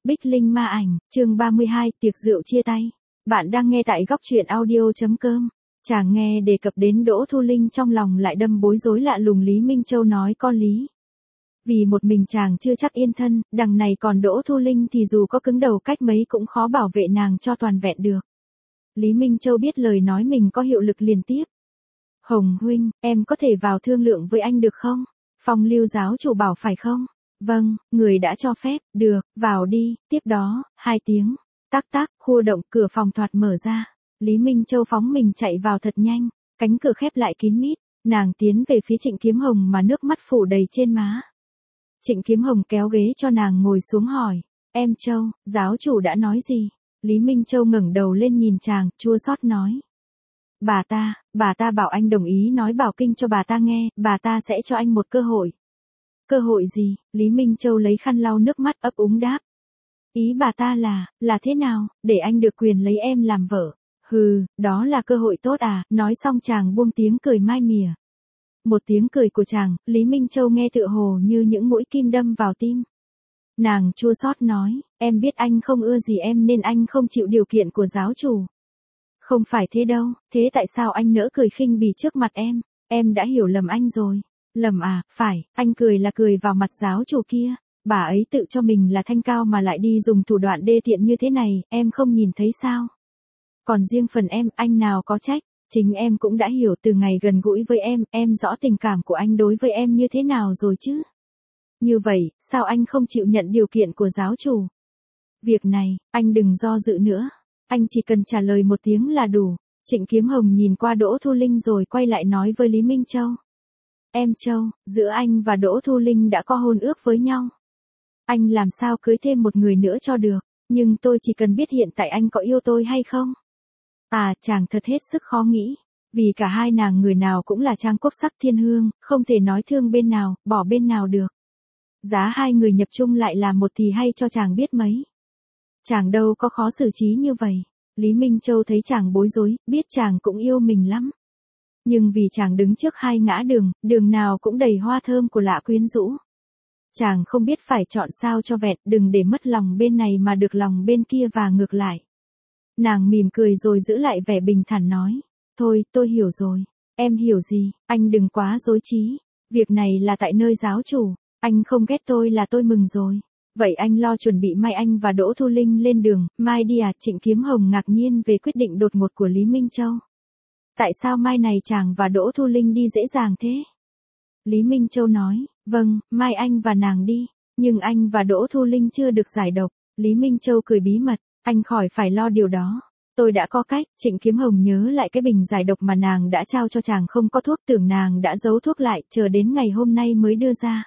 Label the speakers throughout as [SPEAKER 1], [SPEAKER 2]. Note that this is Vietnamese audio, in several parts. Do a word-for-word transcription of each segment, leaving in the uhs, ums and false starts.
[SPEAKER 1] Bích Linh ma ảnh, chương ba mươi hai, tiệc rượu chia tay. Bạn đang nghe tại góc truyện audio.com. Chàng nghe đề cập đến Đỗ Thu Linh trong lòng lại đâm bối rối lạ lùng. Lý Minh Châu nói có lý. Vì một mình chàng chưa chắc yên thân, đằng này còn Đỗ Thu Linh thì dù có cứng đầu cách mấy cũng khó bảo vệ nàng cho toàn vẹn được. Lý Minh Châu biết lời nói mình có hiệu lực liền tiếp. Hồng huynh, em có thể vào thương lượng với anh được không? Phong Lưu giáo chủ bảo phải không? Vâng, người đã cho phép, được, vào đi. Tiếp đó, hai tiếng, tác tác, khua động, cửa phòng thoạt mở ra. Lý Minh Châu phóng mình chạy vào thật nhanh, cánh cửa khép lại kín mít, nàng tiến về phía Trịnh Kiếm Hồng mà nước mắt phủ đầy trên má. Trịnh Kiếm Hồng kéo ghế cho nàng ngồi xuống hỏi, em Châu, giáo chủ đã nói gì? Lý Minh Châu ngẩng đầu lên nhìn chàng, chua xót nói. Bà ta, bà ta bảo anh đồng ý nói bảo kinh cho bà ta nghe, bà ta sẽ cho anh một cơ hội. Cơ hội gì? Lý Minh Châu lấy khăn lau nước mắt ấp úng đáp. Ý bà ta là, là thế nào, để anh được quyền lấy em làm vợ. Hừ, đó là cơ hội tốt à, nói xong chàng buông tiếng cười mai mỉa. Một tiếng cười của chàng, Lý Minh Châu nghe tựa hồ như những mũi kim đâm vào tim. Nàng chua xót nói, em biết anh không ưa gì em nên anh không chịu điều kiện của giáo chủ. Không phải thế đâu, thế tại sao anh nỡ cười khinh bỉ trước mặt em, em đã hiểu lầm anh rồi. Lầm à, phải, anh cười là cười vào mặt giáo chủ kia, bà ấy tự cho mình là thanh cao mà lại đi dùng thủ đoạn đê tiện như thế này, em không nhìn thấy sao. Còn riêng phần em, anh nào có trách, chính em cũng đã hiểu từ ngày gần gũi với em, em rõ tình cảm của anh đối với em như thế nào rồi chứ. Như vậy, sao anh không chịu nhận điều kiện của giáo chủ? Việc này, anh đừng do dự nữa, anh chỉ cần trả lời một tiếng là đủ. Trịnh Kiếm Hồng nhìn qua Đỗ Thu Linh rồi quay lại nói với Lý Minh Châu. Em Châu, giữa anh và Đỗ Thu Linh đã có hôn ước với nhau. Anh làm sao cưới thêm một người nữa cho được, nhưng tôi chỉ cần biết hiện tại anh có yêu tôi hay không. À, chàng thật hết sức khó nghĩ, vì cả hai nàng người nào cũng là trang quốc sắc thiên hương, không thể nói thương bên nào, bỏ bên nào được. Giá hai người nhập chung lại là một thì hay cho chàng biết mấy. Chàng đâu có khó xử trí như vậy. Lý Minh Châu thấy chàng bối rối, biết chàng cũng yêu mình lắm. Nhưng vì chàng đứng trước hai ngã đường, đường nào cũng đầy hoa thơm của lạ quyến rũ. Chàng không biết phải chọn sao cho vẹn, đừng để mất lòng bên này mà được lòng bên kia và ngược lại. Nàng mỉm cười rồi giữ lại vẻ bình thản nói, thôi, tôi hiểu rồi. Em hiểu gì, anh đừng quá dối trí. Việc này là tại nơi giáo chủ, anh không ghét tôi là tôi mừng rồi. Vậy anh lo chuẩn bị mai anh và Đỗ Thu Linh lên đường, mai đi à? Trịnh Kiếm Hồng ngạc nhiên về quyết định đột ngột của Lý Minh Châu. Tại sao mai này chàng và Đỗ Thu Linh đi dễ dàng thế? Lý Minh Châu nói, vâng, mai anh và nàng đi, nhưng anh và Đỗ Thu Linh chưa được giải độc. Lý Minh Châu cười bí mật, anh khỏi phải lo điều đó. Tôi đã có cách. Trịnh Kiếm Hồng nhớ lại cái bình giải độc mà nàng đã trao cho chàng không có thuốc, tưởng nàng đã giấu thuốc lại, chờ đến ngày hôm nay mới đưa ra.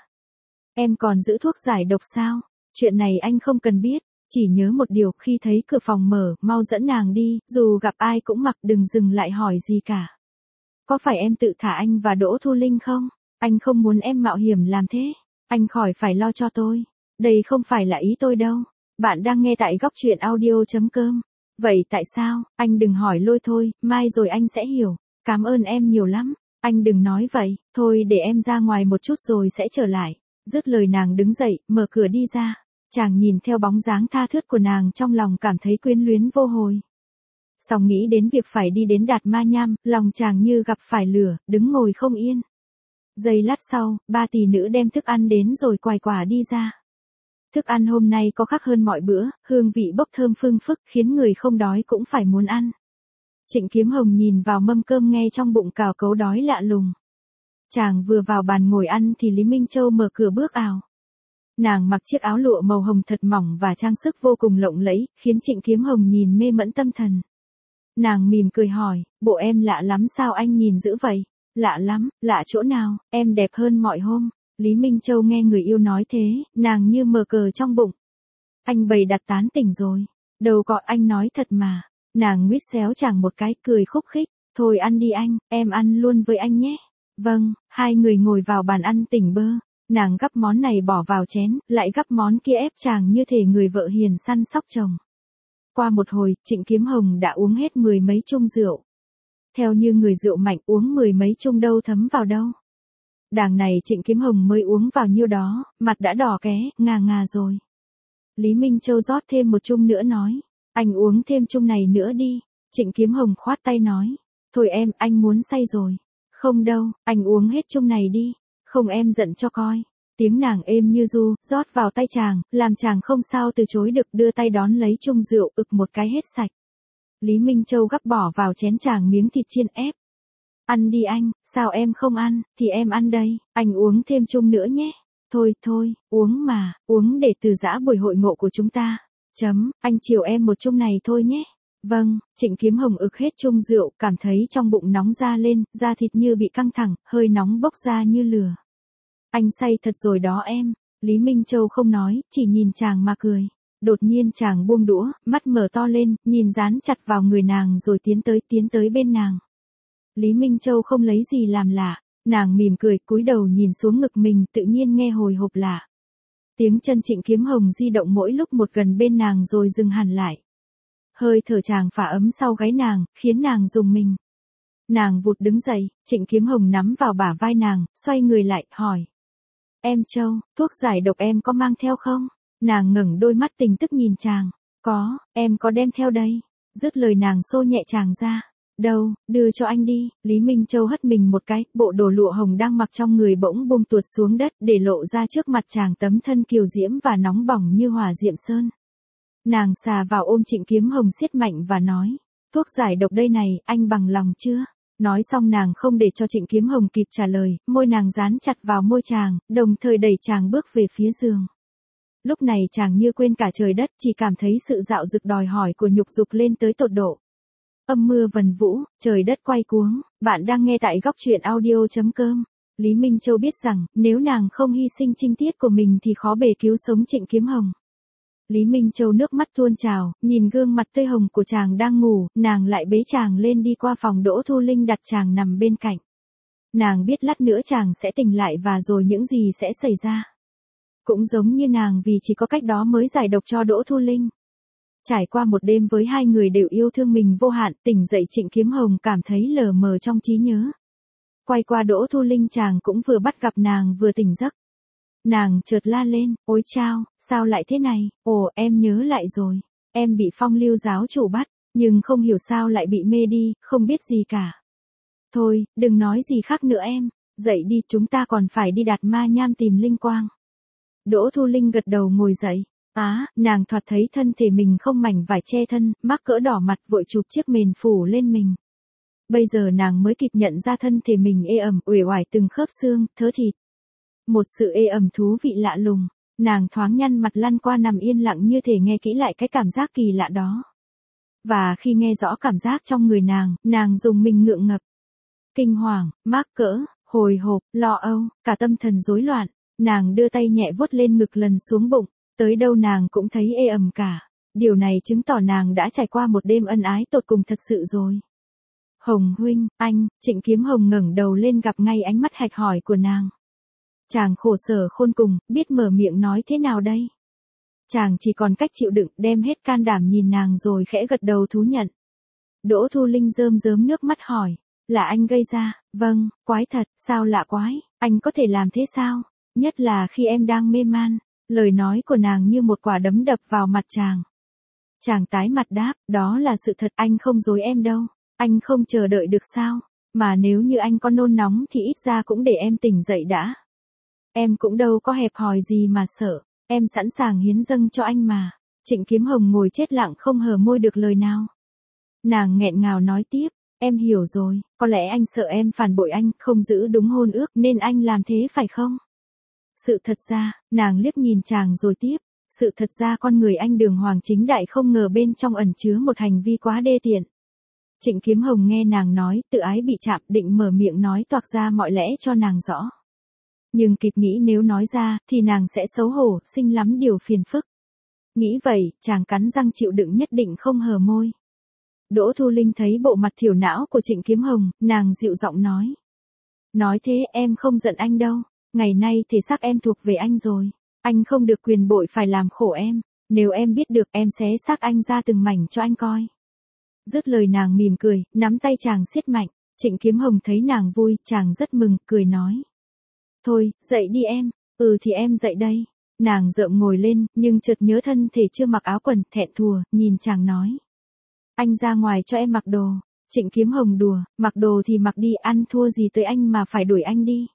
[SPEAKER 1] Em còn giữ thuốc giải độc sao? Chuyện này anh không cần biết, chỉ nhớ một điều, khi thấy cửa phòng mở, mau dẫn nàng đi, dù gặp ai cũng mặc, đừng dừng lại hỏi gì cả. Có phải em tự thả anh và Đỗ Thu Linh không? Anh không muốn em mạo hiểm làm thế, anh khỏi phải lo cho tôi. Đây không phải là ý tôi đâu. Bạn đang nghe tại góc truyện audio.com. Vậy tại sao? Anh đừng hỏi lôi thôi, mai rồi anh sẽ hiểu. Cảm ơn em nhiều lắm. Anh đừng nói vậy, thôi để em ra ngoài một chút rồi sẽ trở lại. Dứt lời nàng đứng dậy, mở cửa đi ra. Chàng nhìn theo bóng dáng tha thướt của nàng trong lòng cảm thấy quyến luyến vô hồi. Xong nghĩ đến việc phải đi đến Đạt Ma Nham, lòng chàng như gặp phải lửa, đứng ngồi không yên. Giây lát sau, ba tỷ nữ đem thức ăn đến rồi quài quả đi ra. Thức ăn hôm nay có khác hơn mọi bữa, hương vị bốc thơm phương phức khiến người không đói cũng phải muốn ăn. Trịnh Kiếm Hồng nhìn vào mâm cơm nghe trong bụng cào cấu đói lạ lùng. Chàng vừa vào bàn ngồi ăn thì Lý Minh Châu mở cửa bước vào. Nàng mặc chiếc áo lụa màu hồng thật mỏng và trang sức vô cùng lộng lẫy, khiến Trịnh Kiếm Hồng nhìn mê mẫn tâm thần. Nàng mỉm cười hỏi, bộ em lạ lắm sao anh nhìn dữ vậy? Lạ lắm, lạ chỗ nào, em đẹp hơn mọi hôm. Lý Minh Châu nghe người yêu nói thế, nàng như mờ cờ trong bụng. Anh bày đặt tán tỉnh rồi. Đâu có, anh nói thật mà. Nàng nguyết xéo chàng một cái, cười khúc khích. Thôi ăn đi anh, em ăn luôn với anh nhé. Vâng, hai người ngồi vào bàn ăn tỉnh bơ. Nàng gắp món này bỏ vào chén, lại gắp món kia ép chàng như thể người vợ hiền săn sóc chồng. Qua một hồi, Trịnh Kiếm Hồng đã uống hết mười mấy chung rượu. Theo như người rượu mạnh uống mười mấy chung đâu thấm vào đâu. Đàng này Trịnh Kiếm Hồng mới uống vào nhiêu đó, mặt đã đỏ ké, ngà ngà rồi. Lý Minh Châu rót thêm một chung nữa nói. Anh uống thêm chung này nữa đi. Trịnh Kiếm Hồng khoát tay nói. Thôi em, anh muốn say rồi. Không đâu, anh uống hết chung này đi. Không em giận cho coi. Tiếng nàng êm như ru, rót vào tay chàng, làm chàng không sao từ chối được, đưa tay đón lấy chung rượu, ực một cái hết sạch. Lý Minh Châu gắp bỏ vào chén chàng miếng thịt chiên ép. Ăn đi anh, sao em không ăn, thì em ăn đây, anh uống thêm chung nữa nhé. Thôi thôi, uống mà, uống để từ giã buổi hội ngộ của chúng ta. Chấm, anh chiều em một chung này thôi nhé. Vâng, Trịnh Kiếm Hồng ực hết chung rượu, cảm thấy trong bụng nóng ra lên, da thịt như bị căng thẳng, hơi nóng bốc ra như lửa. Anh say thật rồi đó em. Lý Minh Châu không nói, chỉ nhìn chàng mà cười. Đột nhiên chàng buông đũa, mắt mở to lên, nhìn dán chặt vào người nàng rồi tiến tới tiến tới bên nàng. Lý Minh Châu không lấy gì làm lạ, nàng mỉm cười cúi đầu nhìn xuống ngực mình, tự nhiên nghe hồi hộp lạ. Tiếng chân Trịnh Kiếm Hồng di động mỗi lúc một gần bên nàng rồi dừng hẳn lại. Hơi thở chàng phả ấm sau gáy nàng, khiến nàng rùng mình. Nàng vụt đứng dậy, Trịnh Kiếm Hồng nắm vào bả vai nàng, xoay người lại, hỏi. Em Châu, thuốc giải độc em có mang theo không? Nàng ngẩng đôi mắt tình tức nhìn chàng. Có, em có đem theo đây. Dứt lời nàng xô nhẹ chàng ra. Đâu, đưa cho anh đi. Lý Minh Châu hất mình một cái, bộ đồ lụa hồng đang mặc trong người bỗng buông tuột xuống đất, để lộ ra trước mặt chàng tấm thân kiều diễm và nóng bỏng như hỏa diệm sơn. Nàng xà vào ôm Trịnh Kiếm Hồng siết mạnh và nói. Thuốc giải độc đây này, anh bằng lòng chưa? Nói xong nàng không để cho Trịnh Kiếm Hồng kịp trả lời, môi nàng dán chặt vào môi chàng, đồng thời đẩy chàng bước về phía giường. Lúc này chàng như quên cả trời đất, chỉ cảm thấy sự dạo dực đòi hỏi của nhục dục lên tới tột độ. Âm mưa vần vũ, trời đất quay cuống, bạn đang nghe tại góc truyện audio chấm com. Lý Minh Châu biết rằng, nếu nàng không hy sinh trinh tiết của mình thì khó bề cứu sống Trịnh Kiếm Hồng. Lý Minh Châu nước mắt tuôn trào, nhìn gương mặt tươi hồng của chàng đang ngủ, nàng lại bế chàng lên đi qua phòng Đỗ Thu Linh đặt chàng nằm bên cạnh. Nàng biết lát nữa chàng sẽ tỉnh lại và rồi những gì sẽ xảy ra. Cũng giống như nàng vì chỉ có cách đó mới giải độc cho Đỗ Thu Linh. Trải qua một đêm với hai người đều yêu thương mình vô hạn, tỉnh dậy Trịnh Kiếm Hồng cảm thấy lờ mờ trong trí nhớ. Quay qua Đỗ Thu Linh chàng cũng vừa bắt gặp nàng vừa tỉnh giấc. Nàng chợt la lên, ôi chao, sao lại thế này, ồ em nhớ lại rồi, em bị Phong Lưu giáo chủ bắt, nhưng không hiểu sao lại bị mê đi, không biết gì cả. Thôi, đừng nói gì khác nữa em, dậy đi chúng ta còn phải đi Đạt Ma Nham tìm Linh Quang. Đỗ Thu Linh gật đầu ngồi dậy, á, nàng thoạt thấy thân thể mình không mảnh vải che thân, mắc cỡ đỏ mặt vội chụp chiếc mền phủ lên mình. Bây giờ nàng mới kịp nhận ra thân thể mình ê ẩm, uể oải từng khớp xương, thớ thịt. Một sự ê ẩm thú vị lạ lùng, nàng thoáng nhăn mặt lăn qua nằm yên lặng như thể nghe kỹ lại cái cảm giác kỳ lạ đó. Và khi nghe rõ cảm giác trong người nàng, nàng dùng mình ngượng ngập. Kinh hoàng, mắc cỡ, hồi hộp, lo âu, cả tâm thần rối loạn, nàng đưa tay nhẹ vuốt lên ngực lần xuống bụng, tới đâu nàng cũng thấy ê ẩm cả. Điều này chứng tỏ nàng đã trải qua một đêm ân ái tột cùng thật sự rồi. Hồng huynh, anh, Trịnh Kiếm Hồng ngẩng đầu lên gặp ngay ánh mắt hạch hỏi của nàng. Chàng khổ sở khôn cùng, biết mở miệng nói thế nào đây? Chàng chỉ còn cách chịu đựng, đem hết can đảm nhìn nàng rồi khẽ gật đầu thú nhận. Đỗ Thu Linh rơm rớm nước mắt hỏi, là anh gây ra? Vâng, quái thật, sao lạ quái, anh có thể làm thế sao? Nhất là khi em đang mê man. Lời nói của nàng như một quả đấm đập vào mặt chàng. Chàng tái mặt đáp, đó là sự thật, anh không dối em đâu. Anh không chờ đợi được sao? Mà nếu như anh có nôn nóng thì ít ra cũng để em tỉnh dậy đã. Em cũng đâu có hẹp hòi gì mà sợ, em sẵn sàng hiến dâng cho anh mà. Trịnh Kiếm Hồng ngồi chết lặng không hờ môi được lời nào. Nàng nghẹn ngào nói tiếp, em hiểu rồi, có lẽ anh sợ em phản bội anh, không giữ đúng hôn ước nên anh làm thế phải không? Sự thật ra, nàng liếc nhìn chàng rồi tiếp, sự thật ra con người anh đường hoàng chính đại không ngờ bên trong ẩn chứa một hành vi quá đê tiện. Trịnh Kiếm Hồng nghe nàng nói, tự ái bị chạm, định mở miệng nói toạc ra mọi lẽ cho nàng rõ. Nhưng kịp nghĩ nếu nói ra, thì nàng sẽ xấu hổ, sinh lắm điều phiền phức. Nghĩ vậy, chàng cắn răng chịu đựng nhất định không hờ môi. Đỗ Thu Linh thấy bộ mặt thiểu não của Trịnh Kiếm Hồng, nàng dịu giọng nói. Nói thế em không giận anh đâu, ngày nay thể xác em thuộc về anh rồi. Anh không được quyền bội phải làm khổ em, nếu em biết được em xé xác anh ra từng mảnh cho anh coi. Dứt lời nàng mỉm cười, nắm tay chàng siết mạnh, Trịnh Kiếm Hồng thấy nàng vui, chàng rất mừng, cười nói. Thôi, dậy đi em, ừ thì em dậy đây. Nàng rợm ngồi lên, nhưng chợt nhớ thân thể chưa mặc áo quần, thẹn thùa, nhìn chàng nói. Anh ra ngoài cho em mặc đồ. Trịnh Kiếm Hồng đùa, mặc đồ thì mặc đi, ăn thua gì tới anh mà phải đuổi anh đi.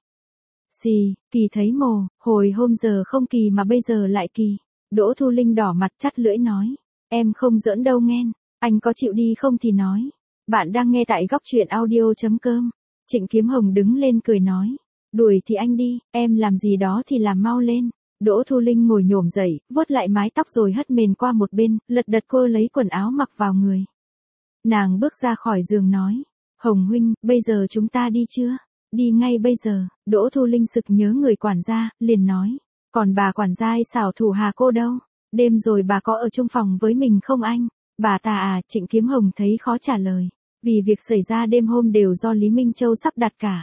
[SPEAKER 1] Xì, Kỳ thấy mồ, hồi hôm giờ không kỳ mà bây giờ lại kỳ. Đỗ Thu Linh đỏ mặt chắt lưỡi nói. Em không giỡn đâu nghen, anh có chịu đi không thì nói. Bạn đang nghe tại góc truyện audio.com. Trịnh Kiếm Hồng đứng lên cười nói. Đuổi thì anh đi, em làm gì đó thì làm mau lên. Đỗ Thu Linh ngồi nhổm dậy, vuốt lại mái tóc rồi hất mền qua một bên, lật đật cô lấy quần áo mặc vào người. Nàng bước ra khỏi giường nói. Hồng huynh, bây giờ chúng ta đi chưa? Đi ngay bây giờ. Đỗ Thu Linh sực nhớ người quản gia, liền nói. Còn bà quản gia xảo thủ Hà cô đâu? Đêm rồi bà có ở chung phòng với mình không anh? Bà ta à? Trịnh Kiếm Hồng thấy khó trả lời. Vì việc xảy ra đêm hôm đều do Lý Minh Châu sắp đặt cả.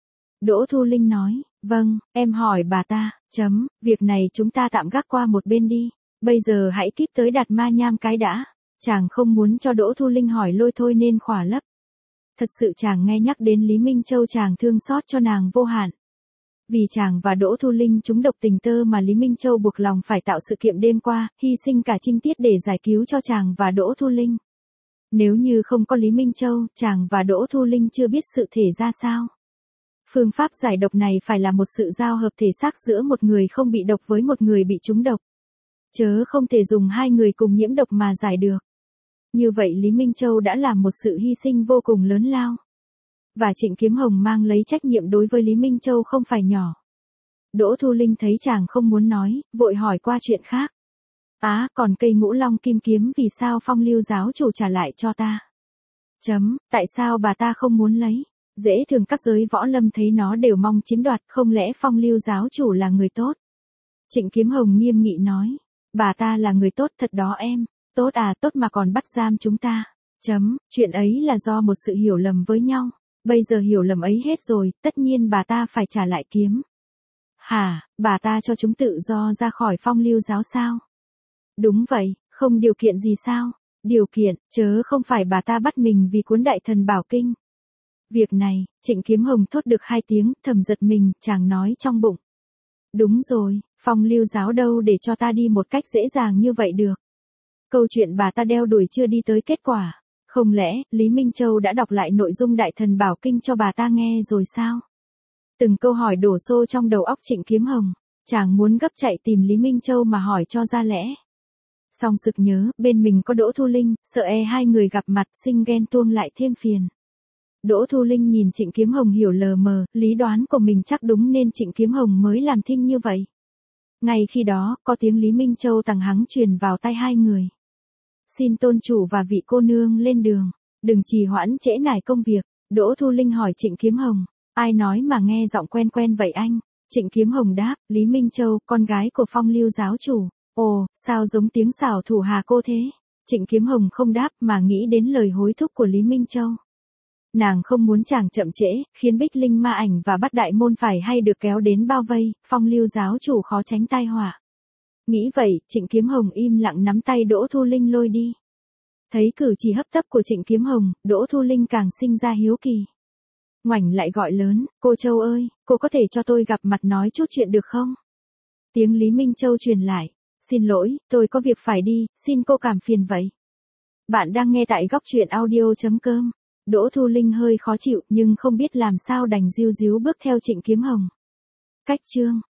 [SPEAKER 1] Đỗ Thu Linh nói. Vâng, em hỏi bà ta. Chấm, việc này chúng ta tạm gác qua một bên đi. Bây giờ hãy kíp tới đặt ma nham cái đã. Chàng không muốn cho Đỗ Thu Linh hỏi lôi thôi nên khỏa lấp. Thật sự chàng nghe nhắc đến Lý Minh Châu chàng thương xót cho nàng vô hạn. Vì chàng và Đỗ Thu Linh trúng độc tình tơ mà Lý Minh Châu buộc lòng phải tạo sự kiện đêm qua, hy sinh cả trinh tiết để giải cứu cho chàng và Đỗ Thu Linh. Nếu như không có Lý Minh Châu, chàng và Đỗ Thu Linh chưa biết sự thể ra sao. Phương pháp giải độc này phải là một sự giao hợp thể xác giữa một người không bị độc với một người bị trúng độc. Chớ không thể dùng hai người cùng nhiễm độc mà giải được. Như vậy Lý Minh Châu đã làm một sự hy sinh vô cùng lớn lao. Và Trịnh Kiếm Hồng mang lấy trách nhiệm đối với Lý Minh Châu không phải nhỏ. Đỗ Thu Linh thấy chàng không muốn nói, vội hỏi qua chuyện khác. Á, à, còn cây ngũ long kim kiếm vì sao Phong Lưu giáo chủ trả lại cho ta? Chấm, tại sao bà ta không muốn lấy? Dễ thường các giới võ lâm thấy nó đều mong chiếm đoạt, không lẽ Phong Lưu giáo chủ là người tốt? Trịnh Kiếm Hồng nghiêm nghị nói. Bà ta là người tốt thật đó em. Tốt à, tốt mà còn bắt giam chúng ta. Chấm, chuyện ấy là do một sự hiểu lầm với nhau. Bây giờ hiểu lầm ấy hết rồi, tất nhiên bà ta phải trả lại kiếm. Hả, bà ta cho chúng tự do ra khỏi Phong Lưu giáo sao? Đúng vậy, không điều kiện gì sao? Điều kiện, chớ không phải bà ta bắt mình vì cuốn Đại Thần Bảo Kinh. Việc này, Trịnh Kiếm Hồng thốt được hai tiếng, thầm giật mình, chàng nói trong bụng. Đúng rồi, Phong Lưu giáo đâu để cho ta đi một cách dễ dàng như vậy được. Câu chuyện bà ta đeo đuổi chưa đi tới kết quả. Không lẽ, Lý Minh Châu đã đọc lại nội dung Đại Thần Bảo Kinh cho bà ta nghe rồi sao? Từng câu hỏi đổ xô trong đầu óc Trịnh Kiếm Hồng. Chàng muốn gấp chạy tìm Lý Minh Châu mà hỏi cho ra lẽ. Song sực nhớ, bên mình có Đỗ Thu Linh, sợ e hai người gặp mặt sinh ghen tuông lại thêm phiền. Đỗ Thu Linh nhìn Trịnh Kiếm Hồng hiểu lờ mờ, lý đoán của mình chắc đúng nên Trịnh Kiếm Hồng mới làm thinh như vậy. Ngay khi đó, có tiếng Lý Minh Châu tằng hắng truyền vào tai hai người. Xin tôn chủ và vị cô nương lên đường, đừng trì hoãn trễ nải công việc. Đỗ Thu Linh hỏi Trịnh Kiếm Hồng, ai nói mà nghe giọng quen quen vậy anh? Trịnh Kiếm Hồng đáp, Lý Minh Châu, con gái của Phong Lưu giáo chủ. Ồ, sao giống tiếng xảo thủ Hà cô thế? Trịnh Kiếm Hồng không đáp mà nghĩ đến lời hối thúc của Lý Minh Châu. Nàng không muốn chàng chậm trễ, khiến Bích Linh Ma Ảnh và Bát Đại Môn phải hay được kéo đến bao vây, Phong Lưu giáo chủ khó tránh tai họa. Nghĩ vậy, Trịnh Kiếm Hồng im lặng nắm tay Đỗ Thu Linh lôi đi. Thấy cử chỉ hấp tấp của Trịnh Kiếm Hồng, Đỗ Thu Linh càng sinh ra hiếu kỳ. Ngoảnh lại gọi lớn, cô Châu ơi, cô có thể cho tôi gặp mặt nói chút chuyện được không? Tiếng Lý Minh Châu truyền lại, xin lỗi, tôi có việc phải đi, xin cô cảm phiền vậy. Bạn đang nghe tại góc truyện audio.com. Đỗ Thu Linh hơi khó chịu nhưng không biết làm sao đành díu díu bước theo Trịnh Kiếm Hồng. Cách chương